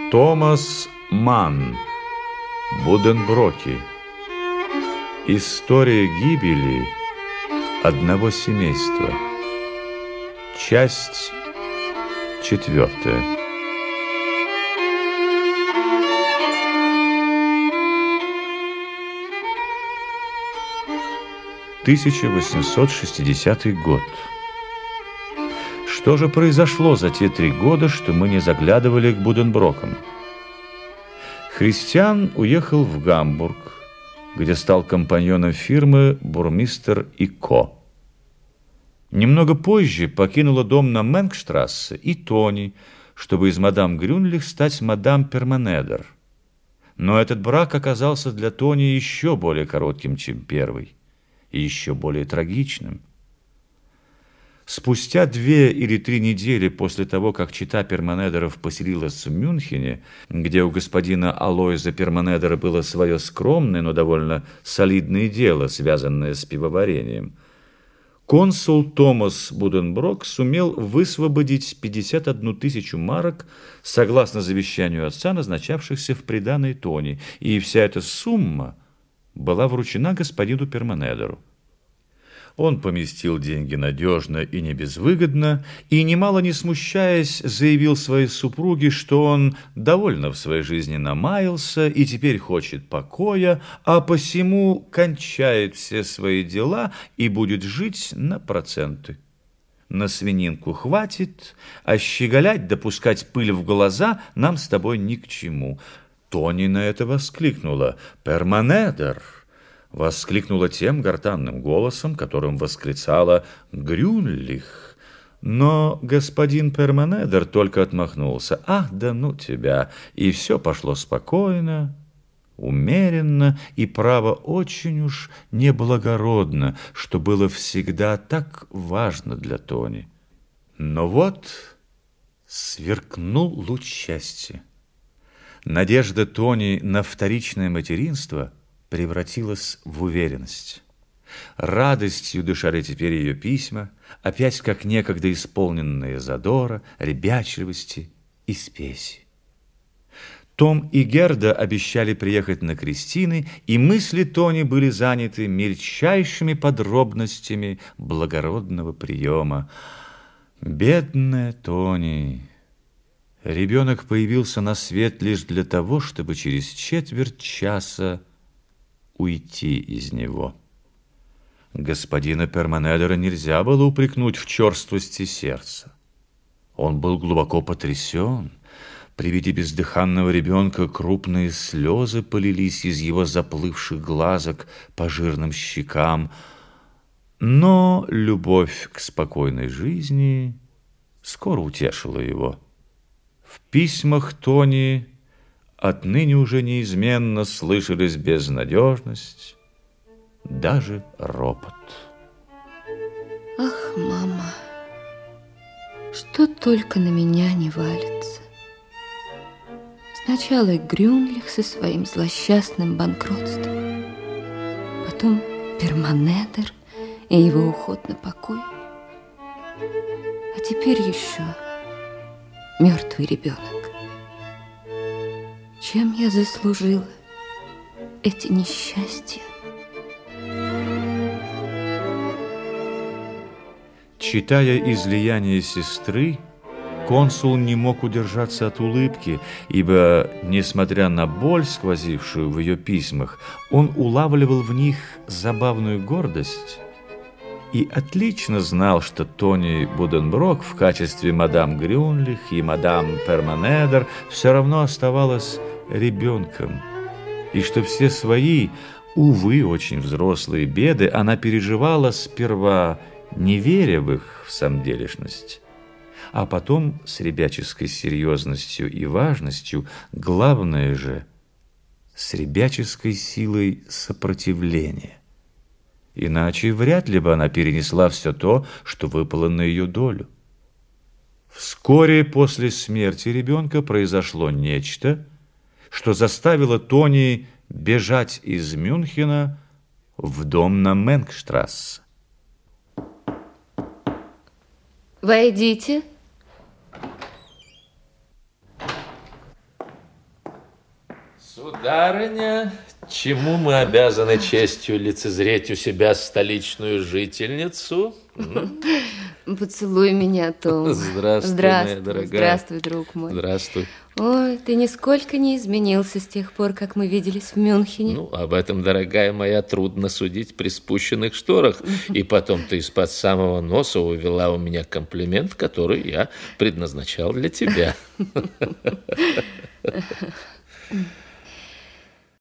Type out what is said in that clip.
Томас Манн. Буденброки. История гибели одного семейства. Часть 4. 1860 год. Что же произошло за те 3 года, что мы не заглядывали к Буденброкам? Христиан уехал в Гамбург, где стал компаньоном фирмы бурмистер и Ко. Немного позже покинула дом на Менгштрассе и Тони, чтобы из мадам Грюнлих стать мадам Перманедер. Но этот брак оказался для Тони еще более коротким, чем первый, и еще более трагичным. Спустя 2 или 3 недели после того, как чета Перманедеров поселилась в Мюнхене, где у господина Алойза Перманедера было свое скромное, но довольно солидное дело, связанное с пивоварением, консул Томас Буденброк сумел высвободить 51 тысячу марок, согласно завещанию отца, назначавшихся в приданое Тони, и вся эта сумма была вручена господину Перманедеру. Он поместил деньги надежно и не безвыгодно, и, немало не смущаясь, заявил своей супруге, что он довольно в своей жизни намаялся и теперь хочет покоя, а посему кончает все свои дела и будет жить на проценты. На свининку хватит, а щеголять, допускать пыль в глаза нам с тобой ни к чему. Тони на это воскликнула: «Перманедер!» Воскликнула тем гортанным голосом, которым восклицала Грюнлих. Но господин Перманедер только отмахнулся: «Ах, да ну тебя!» И все пошло спокойно, умеренно и, право, очень уж неблагородно, что было всегда так важно для Тони. Но вот сверкнул луч счастья. Надежда Тони на вторичное материнство превратилась в уверенность. Радостью дышали теперь ее письма, опять как некогда исполненные задора, ребячливости и спеси. Том и Герда обещали приехать на крестины, и мысли Тони были заняты мельчайшими подробностями благородного приема. Бедная Тони! Ребенок появился на свет лишь для того, чтобы через четверть часа уйти из него. Господина Перманедера нельзя было упрекнуть в черствости сердца. Он был глубоко потрясен. При виде бездыханного ребенка крупные слезы полились из его заплывших глазок по жирным щекам. Но любовь к спокойной жизни скоро утешила его. В письмах Тони отныне уже неизменно слышались безнадежность, даже ропот. Ах, мама, что только на меня не валится. Сначала Грюнлих со своим злосчастным банкротством, потом Перманедер и его уход на покой, а теперь еще мертвый ребенок. Чем я заслужила эти несчастья? Читая излияние сестры, консул не мог удержаться от улыбки, ибо, несмотря на боль, сквозившую в ее письмах, он улавливал в них забавную гордость и отлично знал, что Тони Буденброк в качестве мадам Грюнлих и мадам Перманедер все равно оставалась ребенком, и что все свои, увы, очень взрослые беды она переживала сперва, не веря в их всамделишность, а потом с ребяческой серьезностью и важностью, главное же, с ребяческой силой сопротивления. Иначе вряд ли бы она перенесла все то, что выпало на ее долю. Вскоре после смерти ребенка произошло нечто, что заставило Тони бежать из Мюнхена в дом на Менгштрассе. Войдите. Сударыня, чему мы обязаны честью лицезреть у себя столичную жительницу? Поцелуй меня, Том. Здравствуй, моя дорогая. Здравствуй, друг мой. Здравствуй. Ой, ты нисколько не изменился с тех пор, как мы виделись в Мюнхене. Ну, об этом, дорогая моя, трудно судить при спущенных шторах. И потом ты из-под самого носа увела у меня комплимент, который я предназначал для тебя.